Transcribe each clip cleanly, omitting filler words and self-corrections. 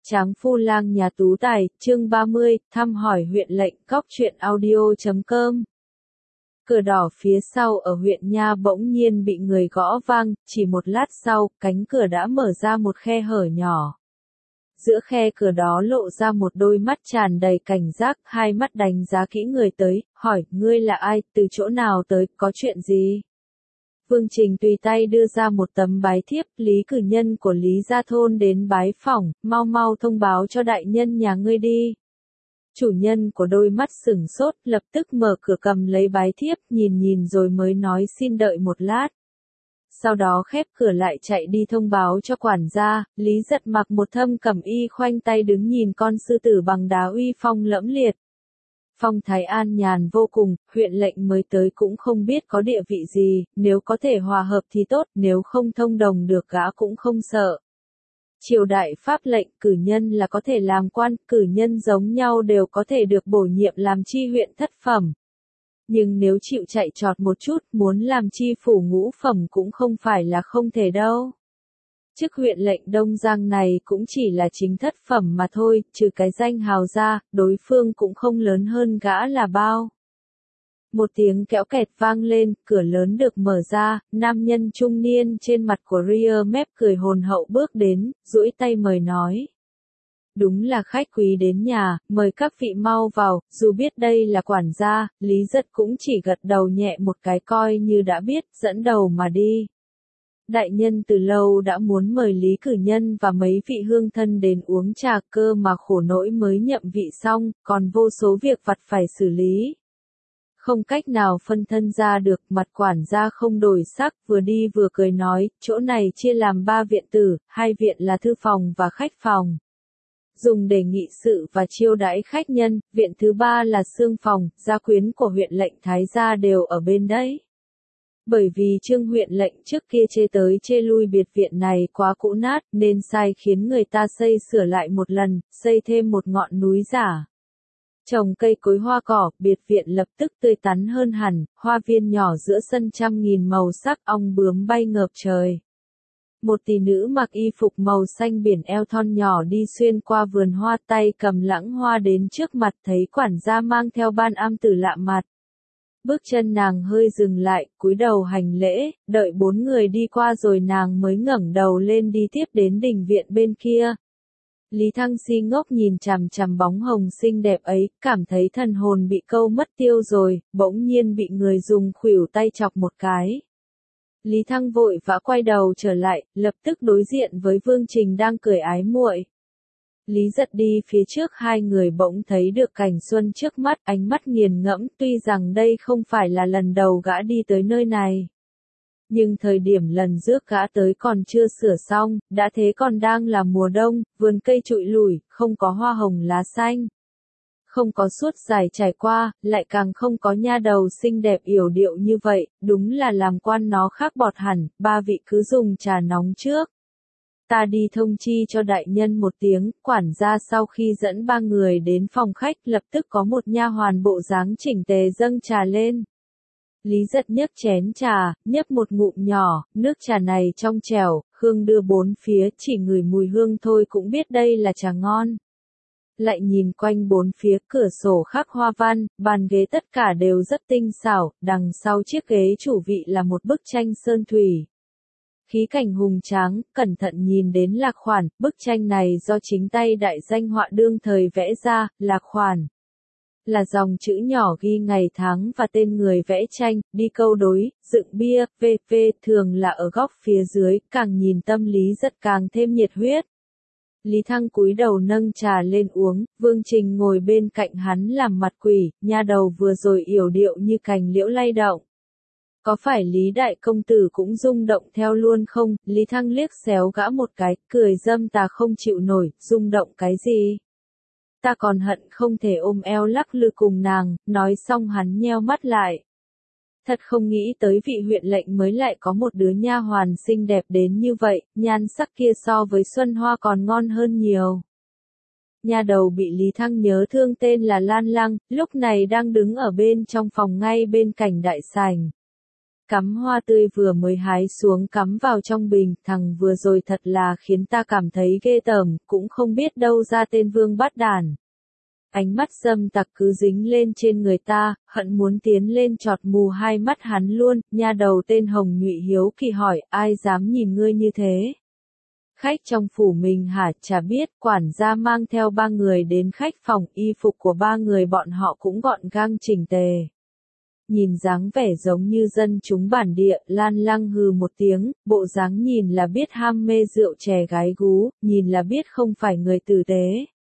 Tráng phu lang nhà tú tài, chương 30, thăm hỏi huyện lệnh, cóc truyện audio.com. Cửa đỏ phía sau ở huyện Nha bỗng nhiên bị người gõ vang, chỉ một lát sau, cánh cửa đã mở ra một khe hở nhỏ. Giữa khe cửa đó lộ ra một đôi mắt tràn đầy cảnh giác, hai mắt đánh giá kỹ người tới, hỏi, ngươi là ai, từ chỗ nào tới, có chuyện gì? Vương Trình tùy tay đưa ra một tấm bái thiếp, Lý cử nhân của Lý Gia Thôn đến bái phỏng, mau mau thông báo cho đại nhân nhà ngươi đi. Chủ nhân của đôi mắt sửng sốt, lập tức mở cửa cầm lấy bái thiếp, nhìn rồi mới nói xin đợi một lát. Sau đó khép cửa lại chạy đi thông báo cho quản gia. Lý Giật mặc một thâm cẩm y khoanh tay đứng nhìn con sư tử bằng đá uy phong lẫm liệt. Phong thái an nhàn vô cùng, huyện lệnh mới tới cũng không biết có địa vị gì, nếu có thể hòa hợp thì tốt, nếu không thông đồng được gã cũng không sợ. Triều đại pháp lệnh, cử nhân là có thể làm quan, cử nhân giống nhau đều có thể được bổ nhiệm làm chi huyện thất phẩm. Nhưng nếu chịu chạy trọt một chút, muốn làm chi phủ ngũ phẩm cũng không phải là không thể đâu. Chức huyện lệnh Đông Giang này cũng chỉ là chính thất phẩm mà thôi, trừ cái danh hào ra, đối phương cũng không lớn hơn gã là bao. Một tiếng kéo kẹt vang lên, cửa lớn được mở ra, nam nhân trung niên trên mặt của Ria mép cười hồn hậu bước đến, duỗi tay mời nói. Đúng là khách quý đến nhà, mời các vị mau vào, dù biết đây là quản gia, Lý Giật cũng chỉ gật đầu nhẹ một cái coi như đã biết, dẫn đầu mà đi. Đại nhân từ lâu đã muốn mời Lý cử nhân và mấy vị hương thân đến uống trà cơ mà khổ nỗi mới nhậm vị xong, còn vô số việc vặt phải xử lý. Không cách nào phân thân ra được, mặt quản gia không đổi sắc, vừa đi vừa cười nói, chỗ này chia làm 3 viện tử, 2 viện là thư phòng và khách phòng. Dùng để nghị sự và chiêu đãi khách nhân, viện thứ 3 là xương phòng, gia quyến của huyện lệnh Thái gia đều ở bên đấy. Bởi vì Trương huyện lệnh trước kia chê tới chê lui biệt viện này quá cũ nát, nên sai khiến người ta xây sửa lại một lần, xây thêm một ngọn núi giả. Trồng cây cối hoa cỏ, biệt viện lập tức tươi tắn hơn hẳn, hoa viên nhỏ giữa sân trăm nghìn màu sắc, ong bướm bay ngợp trời. Một tỷ nữ mặc y phục màu xanh biển eo thon nhỏ đi xuyên qua vườn hoa, tay cầm lãng hoa đến trước mặt, thấy quản gia mang theo ban am tử lạ mặt. Bước chân nàng hơi dừng lại, cúi đầu hành lễ, đợi 4 người đi qua rồi nàng mới ngẩng đầu lên đi tiếp đến đình viện bên kia. Lý Thăng si ngốc nhìn chằm chằm bóng hồng xinh đẹp ấy, cảm thấy thần hồn bị câu mất tiêu rồi, bỗng nhiên bị người dùng khuỷu tay chọc một cái. Lý Thăng vội vã quay đầu trở lại, lập tức đối diện với Vương Trình đang cười ái muội. Lý Giật đi phía trước, hai người bỗng thấy được cảnh xuân trước mắt, ánh mắt nghiền ngẫm, tuy rằng đây không phải là lần đầu gã đi tới nơi này. Nhưng thời điểm lần trước gã tới còn chưa sửa xong, đã thế còn đang là mùa đông, vườn cây trụi lủi, không có hoa hồng lá xanh. Không có suốt dài trải qua, lại càng không có nha đầu xinh đẹp yểu điệu như vậy, đúng là làm quan nó khác bọt hẳn. 3 vị cứ dùng trà nóng trước. Ta đi thông chi cho đại nhân một tiếng. Quản gia sau khi dẫn 3 người đến phòng khách, lập tức có một nha hoàn bộ dáng chỉnh tề dâng trà lên. Lý Giật nhấc chén trà, nhấp một ngụm nhỏ, nước trà này trong trẻo, hương đưa bốn phía, chỉ ngửi mùi hương thôi cũng biết đây là trà ngon. Lại nhìn quanh bốn phía, cửa sổ khắc hoa văn, bàn ghế tất cả đều rất tinh xảo, đằng sau chiếc ghế chủ vị là một bức tranh sơn thủy. Khí cảnh hùng tráng, cẩn thận nhìn đến Lạc Khoản, bức tranh này do chính tay đại danh họa đương thời vẽ ra. Lạc Khoản là dòng chữ nhỏ ghi ngày tháng và tên người vẽ tranh, đi câu đối, dựng bia, v.v. thường là ở góc phía dưới, càng nhìn tâm lý rất càng thêm nhiệt huyết. Lý Thăng cúi đầu nâng trà lên uống, Vương Trình ngồi bên cạnh hắn làm mặt quỷ, nha đầu vừa rồi yểu điệu như cành liễu lay động. Có phải Lý đại công tử cũng rung động theo luôn không? Lý Thăng liếc xéo gã một cái, cười dâm ta không chịu nổi, rung động cái gì? Ta còn hận không thể ôm eo lắc lư cùng nàng, nói xong hắn nheo mắt lại. Thật không nghĩ tới vị huyện lệnh mới lại có một đứa nha hoàn xinh đẹp đến như vậy, nhan sắc kia so với Xuân Hoa còn ngon hơn nhiều. Nha đầu bị Lý Thăng nhớ thương tên là Lan Lăng, lúc này đang đứng ở bên trong phòng ngay bên cạnh đại sảnh. Cắm hoa tươi vừa mới hái xuống cắm vào trong bình, thằng vừa rồi thật là khiến ta cảm thấy ghê tởm, cũng không biết đâu ra tên vương bắt đản. Ánh mắt dâm tặc cứ dính lên trên người ta, hận muốn tiến lên chọt mù hai mắt hắn luôn, nha đầu tên Hồng Nhụy hiếu kỳ hỏi, ai dám nhìn ngươi như thế? Khách trong phủ mình hả, chả biết, quản gia mang theo 3 người đến khách phòng, y phục của 3 người bọn họ cũng gọn gàng chỉnh tề. Nhìn dáng vẻ giống như dân chúng bản địa, Lan Lăng hừ một tiếng, bộ dáng nhìn là biết ham mê rượu chè gái gú, nhìn là biết không phải người tử tế.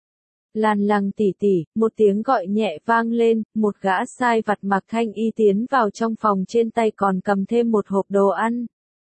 Lan Lăng tỷ tỷ, một tiếng gọi nhẹ vang lên, một gã sai vặt mặc thanh y tiến vào trong phòng, trên tay còn cầm thêm một hộp đồ ăn.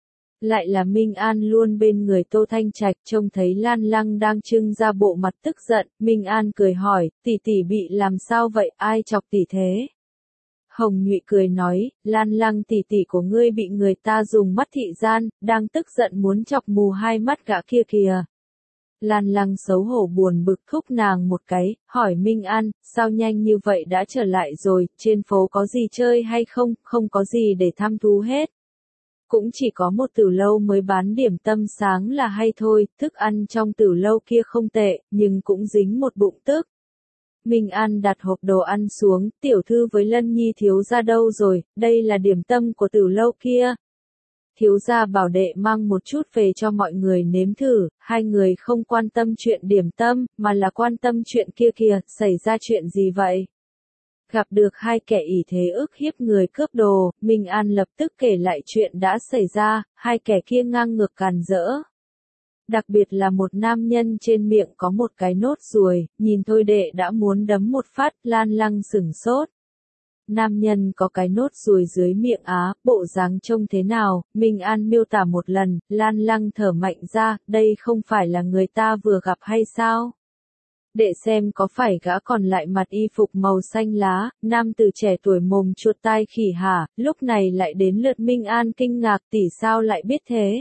Lại là Minh An luôn bên người Tô Thanh Trạch, trông thấy Lan Lăng đang trưng ra bộ mặt tức giận, Minh An cười hỏi, tỷ tỷ bị làm sao vậy, ai chọc tỷ thế? Hồng Nhụy cười nói, Lan Lăng tỷ tỷ của ngươi bị người ta dùng mắt thị gian, đang tức giận muốn chọc mù hai mắt gã kia kìa. Lan Lăng xấu hổ buồn bực thúc nàng một cái, hỏi Minh An, sao nhanh như vậy đã trở lại rồi, trên phố có gì chơi hay không, không có gì để thăm thú hết. Cũng chỉ có một tử lâu mới bán điểm tâm sáng là hay thôi, thức ăn trong tử lâu kia không tệ, nhưng cũng dính một bụng tức. Minh An đặt hộp đồ ăn xuống, tiểu thư với Lân Nhi thiếu gia đâu rồi, đây là điểm tâm của tử lâu kia. Thiếu gia bảo đệ mang một chút về cho mọi người nếm thử, hai người không quan tâm chuyện điểm tâm, mà là quan tâm chuyện kia kìa, xảy ra chuyện gì vậy? Gặp được hai kẻ ỷ thế ức hiếp người cướp đồ, Minh An lập tức kể lại chuyện đã xảy ra, hai kẻ kia ngang ngược càn rỡ. Đặc biệt là một nam nhân trên miệng có một cái nốt ruồi, nhìn thôi đệ đã muốn đấm một phát, Lan Lăng sửng sốt. Nam nhân có cái nốt ruồi dưới miệng á, bộ dáng trông thế nào, Minh An miêu tả một lần, Lan Lăng thở mạnh ra, đây không phải là người ta vừa gặp hay sao? Để xem có phải gã còn lại mặc y phục màu xanh lá, nam tử trẻ tuổi mồm chuột tai khỉ hả, lúc này lại đến lượt Minh An kinh ngạc, tỷ sao lại biết thế?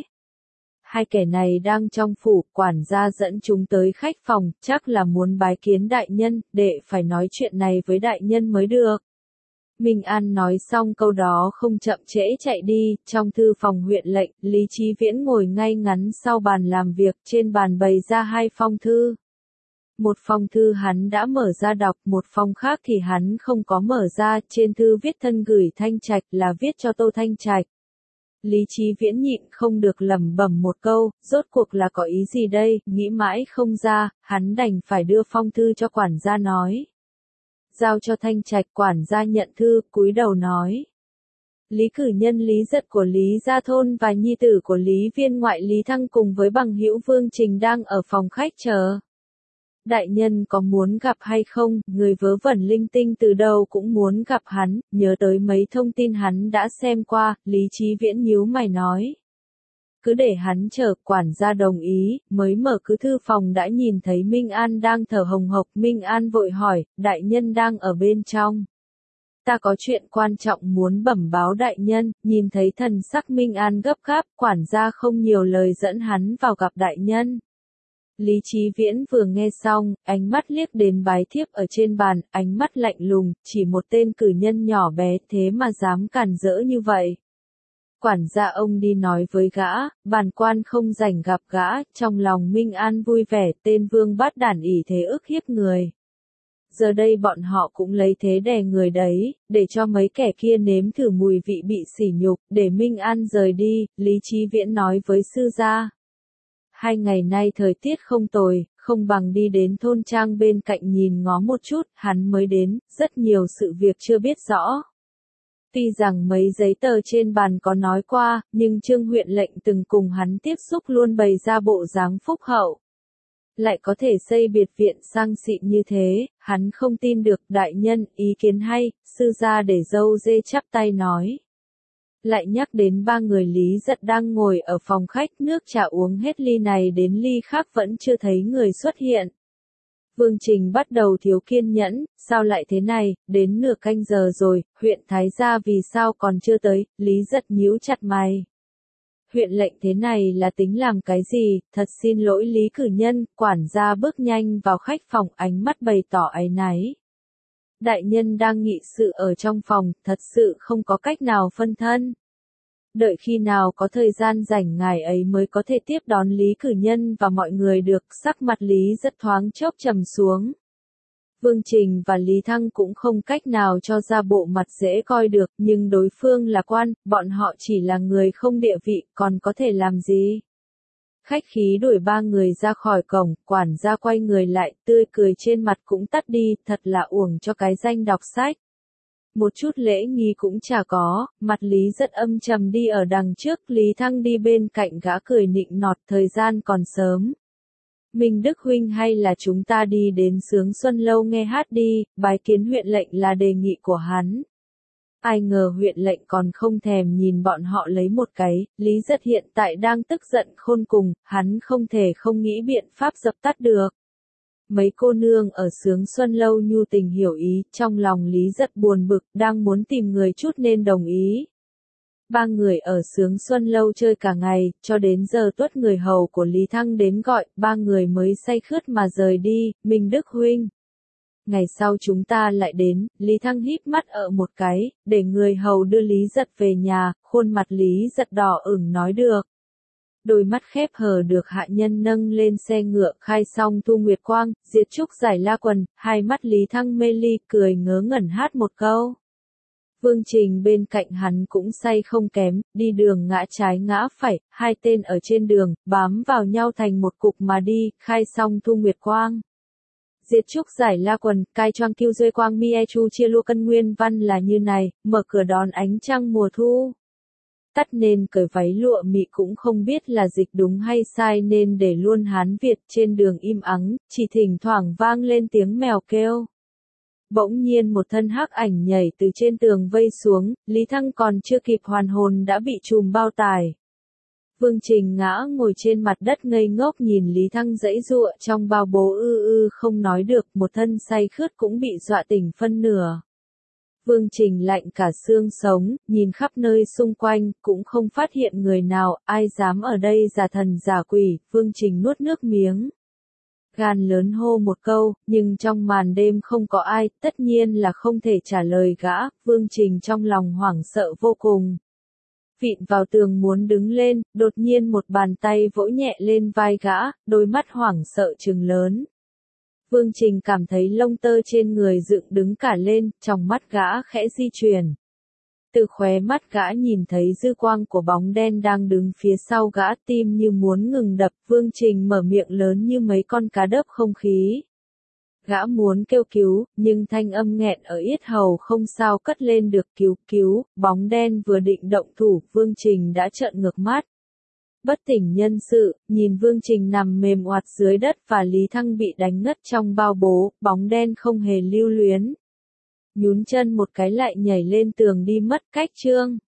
Hai kẻ này đang trong phủ, quản gia dẫn chúng tới khách phòng, chắc là muốn bái kiến đại nhân, đệ phải nói chuyện này với đại nhân mới được. Minh An nói xong câu đó không chậm trễ chạy đi, trong thư phòng huyện lệnh, Lý Chí Viễn ngồi ngay ngắn sau bàn làm việc, trên bàn bày ra 2 phong thư. Một phong thư hắn đã mở ra đọc, một phong khác thì hắn không có mở ra, trên thư viết thân gửi Thanh Trạch là viết cho Tô Thanh Trạch. Lý Chí Viễn nhịn không được lẩm bẩm một câu, rốt cuộc là có ý gì đây, nghĩ mãi không ra, hắn đành phải đưa phong thư cho quản gia nói. Giao cho Thanh Trạch, quản gia nhận thư, cúi đầu nói. Lý cử nhân Lý Giật của Lý Gia Thôn và nhi tử của Lý Viên ngoại Lý Thăng cùng với bằng hữu Vương Trình đang ở phòng khách chờ. Đại nhân có muốn gặp hay không, người vớ vẩn linh tinh từ đâu cũng muốn gặp hắn, nhớ tới mấy thông tin hắn đã xem qua, Lý Chí Viễn nhíu mày nói. Cứ để hắn chờ, quản gia đồng ý, mới mở cứ thư phòng đã nhìn thấy Minh An đang thở hồng hộc, Minh An vội hỏi, đại nhân đang ở bên trong. Ta có chuyện quan trọng muốn bẩm báo đại nhân, nhìn thấy thần sắc Minh An gấp gáp, quản gia không nhiều lời dẫn hắn vào gặp đại nhân. Lý Chí Viễn vừa nghe xong, ánh mắt liếc đến bái thiếp ở trên bàn, ánh mắt lạnh lùng, chỉ một tên cử nhân nhỏ bé thế mà dám càn rỡ như vậy. Quản gia ông đi nói với gã, bản quan không rảnh gặp gã, trong lòng Minh An vui vẻ, tên vương bát đản ỷ thế ức hiếp người. Giờ đây bọn họ cũng lấy thế đè người đấy, để cho mấy kẻ kia nếm thử mùi vị bị sỉ nhục, để Minh An rời đi, Lý Chí Viễn nói với sư gia. 2 ngày nay thời tiết không tồi, không bằng đi đến thôn trang bên cạnh nhìn ngó một chút, hắn mới đến, rất nhiều sự việc chưa biết rõ. Tuy rằng mấy giấy tờ trên bàn có nói qua, nhưng Trương huyện lệnh từng cùng hắn tiếp xúc luôn bày ra bộ dáng phúc hậu. Lại có thể xây biệt viện sang xịn như thế, hắn không tin được, đại nhân, ý kiến hay, sư gia để dâu dê chắp tay nói. Lại nhắc đến 3 người Lý Giật đang ngồi ở phòng khách, nước trà uống hết ly này đến ly khác vẫn chưa thấy người xuất hiện. Vương Trình bắt đầu thiếu kiên nhẫn, sao lại thế này, đến nửa canh giờ rồi, huyện Thái Gia vì sao còn chưa tới, Lý Giật nhíu chặt mày. Huyện lệnh thế này là tính làm cái gì, thật xin lỗi Lý cử nhân, quản gia bước nhanh vào khách phòng, ánh mắt bày tỏ áy náy. Đại nhân đang nghị sự ở trong phòng, thật sự không có cách nào phân thân. Đợi khi nào có thời gian rảnh ngài ấy mới có thể tiếp đón Lý Cử Nhân và mọi người được. Sắc mặt Lý rất thoáng chốc trầm xuống. Vương Trình và Lý Thăng cũng không cách nào cho ra bộ mặt dễ coi được, nhưng đối phương là quan, bọn họ chỉ là người không địa vị, còn có thể làm gì? Khách khí đuổi ba người ra khỏi cổng, quản gia quay người lại, tươi cười trên mặt cũng tắt đi, thật là uổng cho cái danh đọc sách. Một chút lễ nghi cũng chả có, mặt Lý rất âm trầm đi ở đằng trước, Lý Thăng đi bên cạnh gã cười nịnh nọt, thời gian còn sớm. Minh Đức huynh hay là chúng ta đi đến Sướng Xuân Lâu nghe hát đi, bái kiến huyện lệnh là đề nghị của hắn. Ai ngờ huyện lệnh còn không thèm nhìn bọn họ lấy một cái, Lý Giật hiện tại đang tức giận khôn cùng, hắn không thể không nghĩ biện pháp dập tắt được. Mấy cô nương ở Sướng Xuân Lâu nhu tình hiểu ý, trong lòng Lý Giật buồn bực, đang muốn tìm người chút nên đồng ý. Ba người ở Sướng Xuân Lâu chơi cả ngày, cho đến giờ tuất người hầu của Lý Thăng đến gọi, ba người mới say khướt mà rời đi. Minh Đức huynh. Ngày sau chúng ta lại đến, Lý Thăng híp mắt ở một cái, để người hầu đưa Lý Giật về nhà, khuôn mặt Lý Giật đỏ ửng nói được. Đôi mắt khép hờ được hạ nhân nâng lên xe ngựa, khai xong Thu Nguyệt Quang, Diệt Trúc giải la quần, hai mắt Lý Thăng mê ly, cười ngớ ngẩn hát một câu. Vương Trình bên cạnh hắn cũng say không kém, đi đường ngã trái ngã phải, hai tên ở trên đường, bám vào nhau thành một cục mà đi, khai xong Thu Nguyệt Quang. Diệt Trúc giải la quần, cai choang kiêu duê quang mie chu chia lua cân nguyên văn là như này, mở cửa đón ánh trăng mùa thu. Tắt nên cởi váy lụa mị cũng không biết là dịch đúng hay sai nên để luôn Hán Việt trên đường im ắng, chỉ thỉnh thoảng vang lên tiếng mèo kêu. Bỗng nhiên một thân hắc ảnh nhảy từ trên tường vây xuống, Lý Thăng còn chưa kịp hoàn hồn đã bị trùm bao tải. Vương Trình ngã ngồi trên mặt đất ngây ngốc nhìn Lý Thăng giãy giụa trong bao bố không nói được, một thân say khướt cũng bị dọa tỉnh phân nửa. Vương Trình lạnh cả xương sống, nhìn khắp nơi xung quanh, cũng không phát hiện người nào, ai dám ở đây giả thần giả quỷ, Vương Trình nuốt nước miếng. Gan lớn hô một câu, nhưng trong màn đêm không có ai, tất nhiên là không thể trả lời gã, Vương Trình trong lòng hoảng sợ vô cùng. Vịn vào tường muốn đứng lên, đột nhiên một bàn tay vỗ nhẹ lên vai gã, đôi mắt hoảng sợ trừng lớn. Vương Trình cảm thấy lông tơ trên người dựng đứng cả lên, trong mắt gã khẽ di chuyển. Từ khóe mắt gã nhìn thấy dư quang của bóng đen đang đứng phía sau gã, tim như muốn ngừng đập, Vương Trình mở miệng lớn như mấy con cá đớp không khí. Gã muốn kêu cứu, nhưng thanh âm nghẹn ở yết hầu không sao cất lên được, cứu, bóng đen vừa định động thủ, Vương Trình đã trợn ngược mắt. Bất tỉnh nhân sự, nhìn Vương Trình nằm mềm oạt dưới đất và Lý Thăng bị đánh ngất trong bao bố, bóng đen không hề lưu luyến. Nhún chân một cái lại nhảy lên tường đi mất. Cách chương